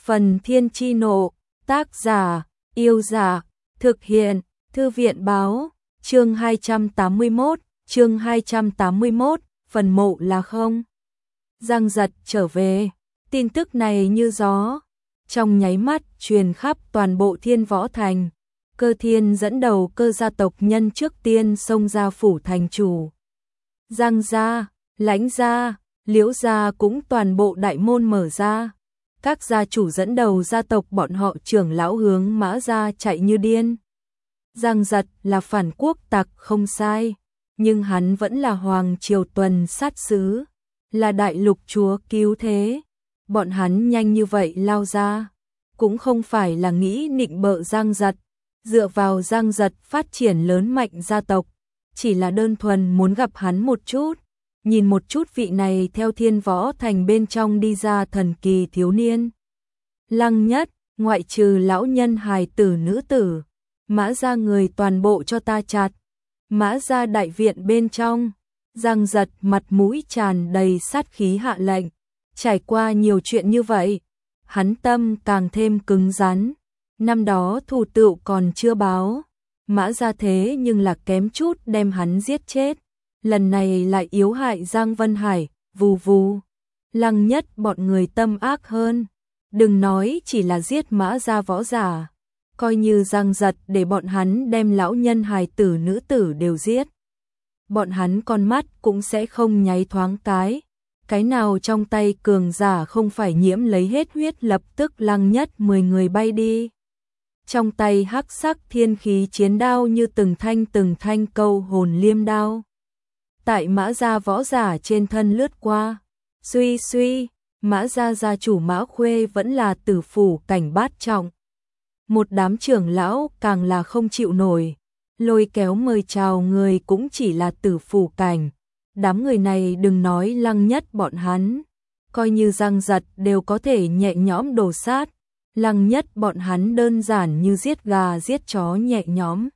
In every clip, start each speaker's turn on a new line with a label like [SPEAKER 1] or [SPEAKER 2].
[SPEAKER 1] Phần Thiên Chi Nộ, tác giả, Yêu Dạ, thực hiện, Thư viện Báo, chương 281, phần mộ là không. Giang Giật trở về, tin tức này như gió, trong nháy mắt truyền khắp toàn bộ Thiên Võ Thành. Cơ Thiên dẫn đầu Cơ gia tộc nhân trước tiên xông ra phủ thành chủ. Giang gia, Lãnh gia, Liễu gia cũng toàn bộ đại môn mở ra. Các gia chủ dẫn đầu gia tộc bọn họ trưởng lão hướng Mã gia chạy như điên. Giang Giật là phản quốc tặc không sai, nhưng hắn vẫn là hoàng triều tuần sát sứ, là đại lục chúa cứu thế. Bọn hắn nhanh như vậy lao ra, cũng không phải là nghĩ nịnh bợ Giang Giật, dựa vào Giang Giật phát triển lớn mạnh gia tộc, chỉ là đơn thuần muốn gặp hắn một chút, nhìn một chút vị này theo Thiên Võ Thành bên trong đi ra thần kỳ thiếu niên. Lăng Nhất, ngoại trừ lão nhân hài tử nữ tử, Mã gia người toàn bộ cho ta chặt. Mã gia đại viện bên trong, Giang Giật mặt mũi tràn đầy sát khí hạ lệnh. Trải qua nhiều chuyện như vậy, hắn tâm càng thêm cứng rắn. Năm đó thù tựu còn chưa báo, Mã gia thế nhưng là kém chút đem hắn giết chết. Lần này lại yếu hại Giang Vân Hải, vù vù. Lăng Nhất bọn người tâm ác hơn. Đừng nói chỉ là giết Mã gia võ giả, coi như Giang Giật để bọn hắn đem lão nhân hài tử nữ tử đều giết, bọn hắn con mắt cũng sẽ không nháy thoáng cái nào trong tay cường giả không phải nhiễm lấy hết huyết. Lập tức Lăng Nhất 10 người bay đi, trong tay hắc sắc thiên khí chiến đao như từng thanh câu hồn liêm đao tại Mã gia võ giả trên thân lướt qua. Suy suy, Mã gia gia chủ Mã Khuê vẫn là tử phủ cảnh bát trọng. Một đám trưởng lão càng là không chịu nổi, lôi kéo mời chào người cũng chỉ là tử phủ cảnh. Đám người này đừng nói Lăng Nhất bọn hắn, coi như Giang Giật đều có thể nhẹ nhõm đổ sát. Lăng Nhất bọn hắn đơn giản như giết gà giết chó nhẹ nhõm.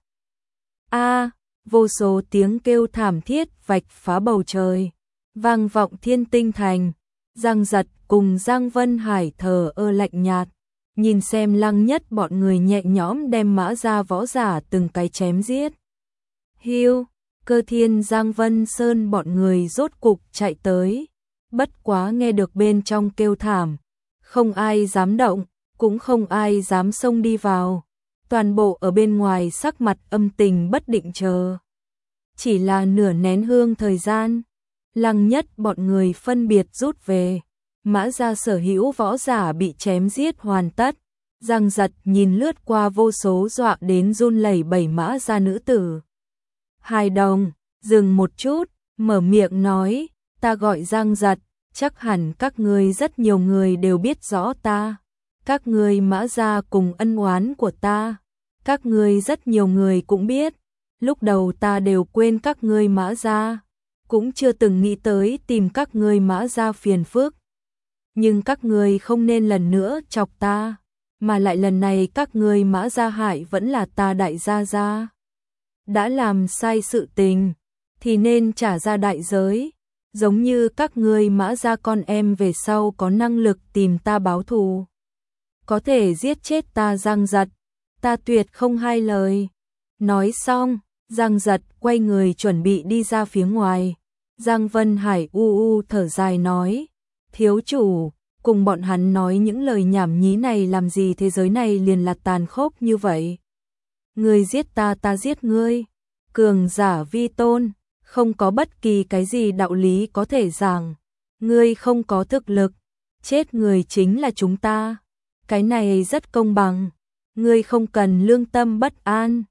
[SPEAKER 1] Vô số tiếng kêu thảm thiết vạch phá bầu trời, vang vọng Thiên Tinh Thành. Giang Giật cùng Giang Vân Hải thờ ơ lạnh nhạt, nhìn xem Lăng Nhất bọn người nhẹ nhõm đem Mã gia võ giả từng cái chém giết. Hiu, Cơ Thiên Giang Vân Sơn bọn người rốt cục chạy tới, bất quá nghe được bên trong kêu thảm, không ai dám động, cũng không ai dám xông đi vào. Toàn bộ ở bên ngoài sắc mặt âm tình bất định chờ. Chỉ là nửa nén hương thời gian, Lăng Nhất bọn người phân biệt rút về. Mã gia sở hữu võ giả bị chém giết hoàn tất. Giang Giật nhìn lướt qua vô số dọa đến run lẩy bẩy Mã gia nữ tử. Hài đồng, dừng một chút, mở miệng nói, ta gọi Giang Giật, chắc hẳn các ngươi rất nhiều người đều biết rõ ta. Các ngươi Mã gia cùng ân oán của ta, các ngươi rất nhiều người cũng biết. Lúc đầu ta đều quên các ngươi Mã gia, cũng chưa từng nghĩ tới tìm các ngươi Mã gia phiền phức. Nhưng các ngươi không nên lần nữa chọc ta, mà lại lần này các ngươi Mã gia hại vẫn là ta đại gia gia. Đã làm sai sự tình, thì nên trả ra đại giới, giống như các ngươi Mã gia con em về sau có năng lực tìm ta báo thù, có thể giết chết ta Giang Giật, ta tuyệt không hai lời. Nói xong, Giang Giật quay người chuẩn bị đi ra phía ngoài. Giang Vân Hải thở dài nói, thiếu chủ, cùng bọn hắn nói những lời nhảm nhí này làm gì, thế giới này liền là tàn khốc như vậy. Ngươi giết ta, ta giết ngươi, cường giả vi tôn, không có bất kỳ cái gì đạo lý có thể giảng. Ngươi không có thực lực, chết người chính là chúng ta. Cái này rất công bằng, ngươi không cần lương tâm bất an.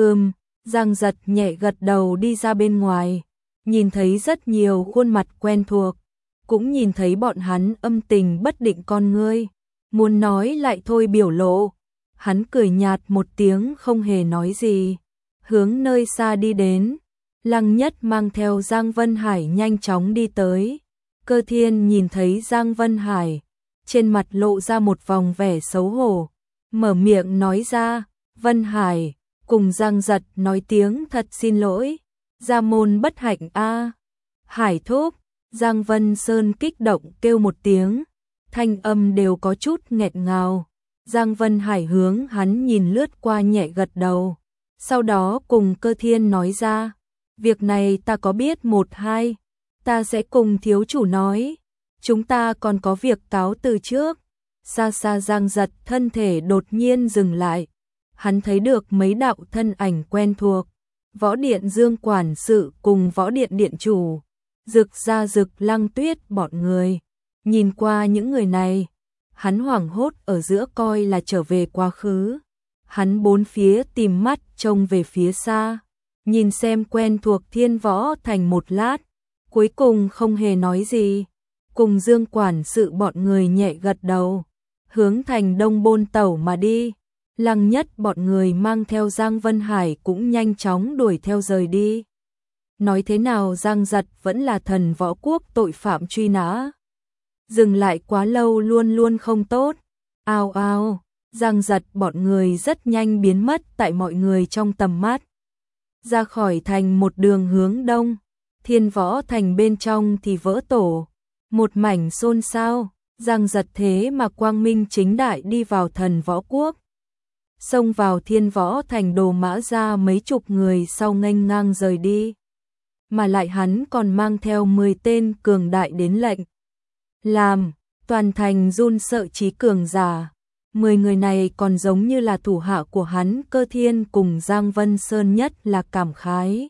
[SPEAKER 1] Giang Giật nhẹ gật đầu đi ra bên ngoài, nhìn thấy rất nhiều khuôn mặt quen thuộc, cũng nhìn thấy bọn hắn âm tình bất định con ngươi, muốn nói lại thôi biểu lộ. Hắn cười nhạt một tiếng không hề nói gì, hướng nơi xa đi đến. Lăng Nhất mang theo Giang Vân Hải nhanh chóng đi tới. Cơ Thiên nhìn thấy Giang Vân Hải, trên mặt lộ ra một vòng vẻ xấu hổ, mở miệng nói ra, Vân Hải, cùng Giang Giật nói tiếng thật xin lỗi, gia môn bất hạnh a. Hải thúc, Giang Vân Sơn kích động kêu một tiếng, thanh âm đều có chút nghẹn ngào. Giang Vân Hải hướng hắn nhìn lướt qua nhẹ gật đầu. Sau đó cùng Cơ Thiên nói ra, việc này ta có biết một hai, ta sẽ cùng thiếu chủ nói, chúng ta còn có việc cáo từ trước. Xa xa Giang Giật thân thể đột nhiên dừng lại, hắn thấy được mấy đạo thân ảnh quen thuộc, Võ Điện Dương quản sự cùng Võ Điện điện chủ, Dực Gia Dực Lăng Tuyết bọn người. Nhìn qua những người này, hắn hoảng hốt ở giữa coi là trở về quá khứ. Hắn bốn phía tìm mắt trông về phía xa, nhìn xem quen thuộc Thiên Võ Thành một lát, cuối cùng không hề nói gì, cùng Dương quản sự bọn người nhẹ gật đầu, hướng thành Đông Bôn Tẩu mà đi. Lăng Nhất bọn người mang theo Giang Vân Hải cũng nhanh chóng đuổi theo rời đi. Nói thế nào Giang Giật vẫn là thần võ quốc tội phạm truy nã. Dừng lại quá lâu luôn luôn không tốt. Ao ao, Giang Giật bọn người rất nhanh biến mất tại mọi người trong tầm mắt. Ra khỏi thành một đường hướng đông, Thiên Võ Thành bên trong thì vỡ tổ. Một mảnh xôn xao, Giang Giật thế mà quang minh chính đại đi vào thần võ quốc. Xông vào Thiên Võ Thành đồ mã ra mấy chục người sau nghênh ngang rời đi. Mà lại hắn còn mang theo 10 tên cường đại đến lệnh. Làm, toàn thành run sợ trí cường giả. 10 người này còn giống như là thủ hạ của hắn. Cơ Thiên cùng Giang Vân Sơn nhất là cảm khái.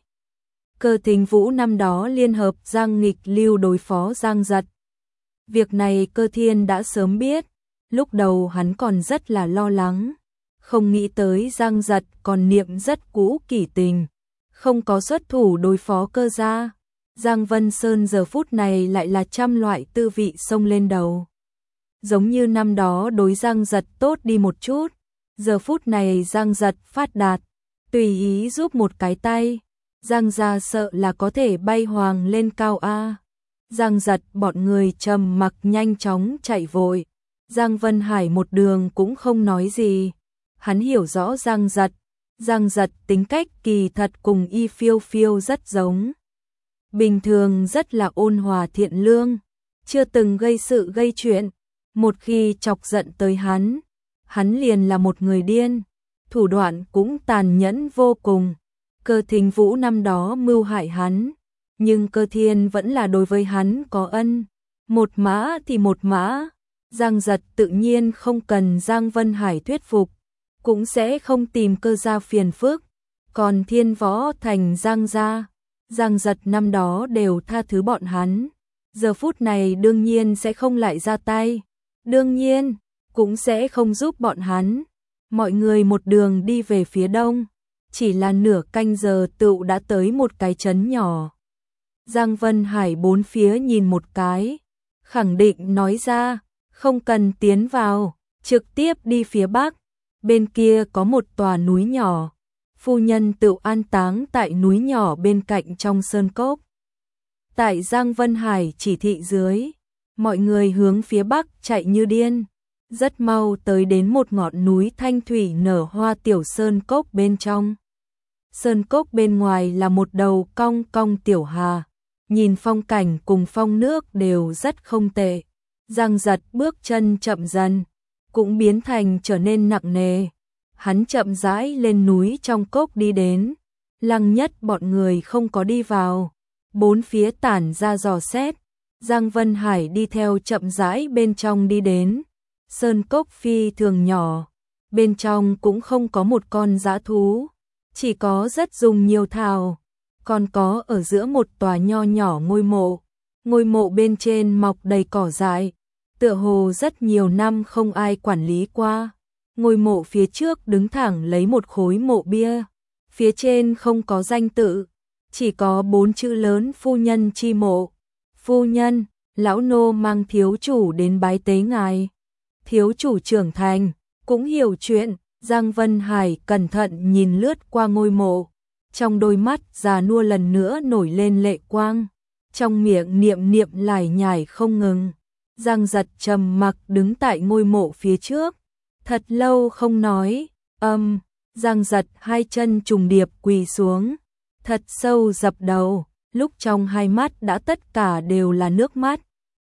[SPEAKER 1] Cơ Thính Vũ năm đó liên hợp Giang Nghịch Lưu đối phó Giang Giật. Việc này Cơ Thiên đã sớm biết, lúc đầu hắn còn rất là lo lắng, không nghĩ tới Giang Giật còn niệm rất cũ kỷ tình, không có xuất thủ đối phó Cơ gia. Giang Vân Sơn giờ phút này lại là trăm loại tư vị xông lên đầu. Giống như năm đó đối Giang Giật tốt đi một chút, giờ phút này Giang Giật phát đạt, tùy ý giúp một cái tay, Giang gia sợ là có thể bay hoàng lên cao a. Giang Giật bọn người trầm mặc nhanh chóng chạy vội. Giang Vân Hải một đường cũng không nói gì. Hắn hiểu rõ Giang Giật tính cách kỳ thật cùng Y Phiêu Phiêu rất giống. Bình thường rất là ôn hòa thiện lương, chưa từng gây sự gây chuyện. Một khi chọc giận tới hắn liền là một người điên, thủ đoạn cũng tàn nhẫn vô cùng. Cơ Thính Vũ năm đó mưu hại hắn, nhưng Cơ Thiên vẫn là đối với hắn có ân. Một mã thì một mã, Giang Giật tự nhiên không cần Giang Vân Hải thuyết phục, cũng sẽ không tìm Cơ gia phiền phức. Còn Thiên Võ Thành Giang gia, Giang Giật năm đó đều tha thứ bọn hắn, giờ phút này đương nhiên sẽ không lại ra tay, đương nhiên cũng sẽ không giúp bọn hắn. Mọi người một đường đi về phía đông, chỉ là nửa canh giờ tựu đã tới một cái trấn nhỏ. Giang Vân Hải bốn phía nhìn một cái, khẳng định nói ra, không cần tiến vào, trực tiếp đi phía bắc, bên kia có một tòa núi nhỏ, phu nhân tựu an táng tại núi nhỏ bên cạnh trong sơn cốc. Tại Giang Vân Hải chỉ thị dưới, mọi người hướng phía bắc chạy như điên, rất mau tới đến một ngọn núi thanh thủy nở hoa tiểu sơn cốc bên trong. Sơn cốc bên ngoài là một đầu cong cong tiểu hà, nhìn phong cảnh cùng phong nước đều rất không tệ. Giang Giật bước chân chậm dần, cũng biến thành trở nên nặng nề. Hắn chậm rãi lên núi trong cốc đi đến. Lăng Nhất bọn người không có đi vào, bốn phía tản ra dò xét. Giang Vân Hải đi theo chậm rãi bên trong đi đến. Sơn cốc phi thường nhỏ, bên trong cũng không có một con dã thú, chỉ có rất dùng nhiều thảo. Còn có ở giữa một tòa nho nhỏ ngôi mộ bên trên mọc đầy cỏ dại, tựa hồ rất nhiều năm không ai quản lý qua. Ngôi mộ phía trước đứng thẳng lấy một khối mộ bia, phía trên không có danh tự, chỉ có 4 chữ lớn phu nhân chi mộ. Phu nhân, lão nô mang thiếu chủ đến bái tế ngài. Thiếu chủ trưởng thành, cũng hiểu chuyện. Giang Vân Hải cẩn thận nhìn lướt qua ngôi mộ, trong đôi mắt già nua lần nữa nổi lên lệ quang, trong miệng niệm niệm lải nhải không ngừng. Giang Giật trầm mặc đứng tại ngôi mộ phía trước, thật lâu không nói. Giang Giật hai chân trùng điệp quỳ xuống, thật sâu dập đầu, lúc trong hai mắt đã tất cả đều là nước mắt.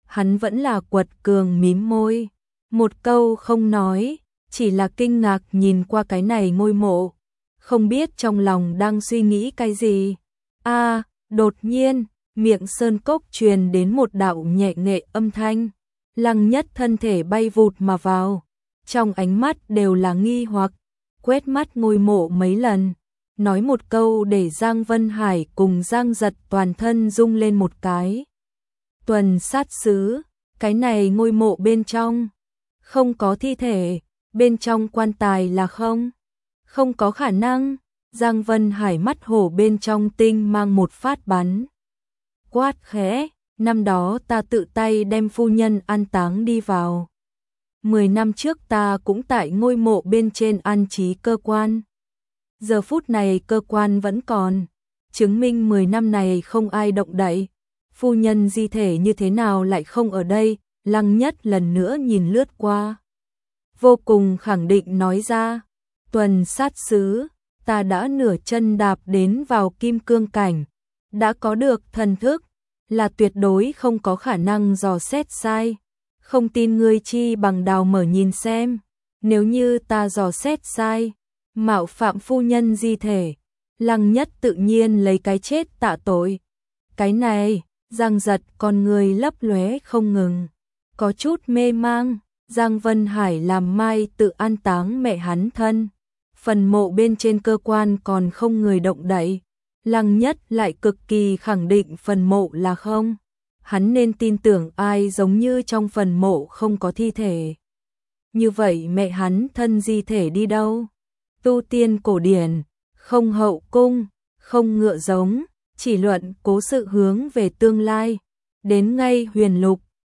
[SPEAKER 1] hắn vẫn là quật cường mím môi, một câu không nói, chỉ là kinh ngạc nhìn qua cái này ngôi mộ, không biết trong lòng đang suy nghĩ cái gì. Đột nhiên, miệng Sơn Cốc truyền đến một đạo nhẹ nghệ âm thanh, Lăng Nhất thân thể bay vụt mà vào, trong ánh mắt đều là nghi hoặc, quét mắt ngôi mộ mấy lần, nói một câu để Giang Vân Hải cùng Giang Giật toàn thân rung lên một cái. Tuần sát sứ, cái này ngôi mộ bên trong không có thi thể, bên trong quan tài là không có khả năng. Giang Vân Hải mắt hổ bên trong tinh mang một phát bắn. Quát khẽ, năm đó ta tự tay đem phu nhân an táng đi vào. 10 năm trước ta cũng tại ngôi mộ bên trên an trí cơ quan. Giờ phút này cơ quan vẫn còn, chứng minh 10 năm này không ai động đậy. Phu nhân di thể như thế nào lại không ở đây? Lăng Nhất lần nữa nhìn lướt qua, vô cùng khẳng định nói ra, Tuần sát sứ, ta đã nửa chân đạp đến vào kim cương cảnh, đã có được thần thức, là tuyệt đối không có khả năng dò xét sai. Không tin ngươi chi bằng đào mở nhìn xem, nếu như ta dò xét sai, mạo phạm phu nhân di thể, Lăng Nhất tự nhiên lấy cái chết tạ tội. Cái này, Giang Giật con người lấp lóe không ngừng, có chút mê mang. Giang Vân Hải làm mai tự an táng mẹ hắn thân, phần mộ bên trên cơ quan còn không người động đậy, Lăng Nhất lại cực kỳ khẳng định phần mộ là không. Hắn nên tin tưởng ai giống như trong phần mộ không có thi thể. Như vậy mẹ hắn thân di thể đi đâu? Tu tiên cổ điển, không hậu cung, không ngựa giống, chỉ luận cố sự hướng về tương lai. Đến ngay huyền lục,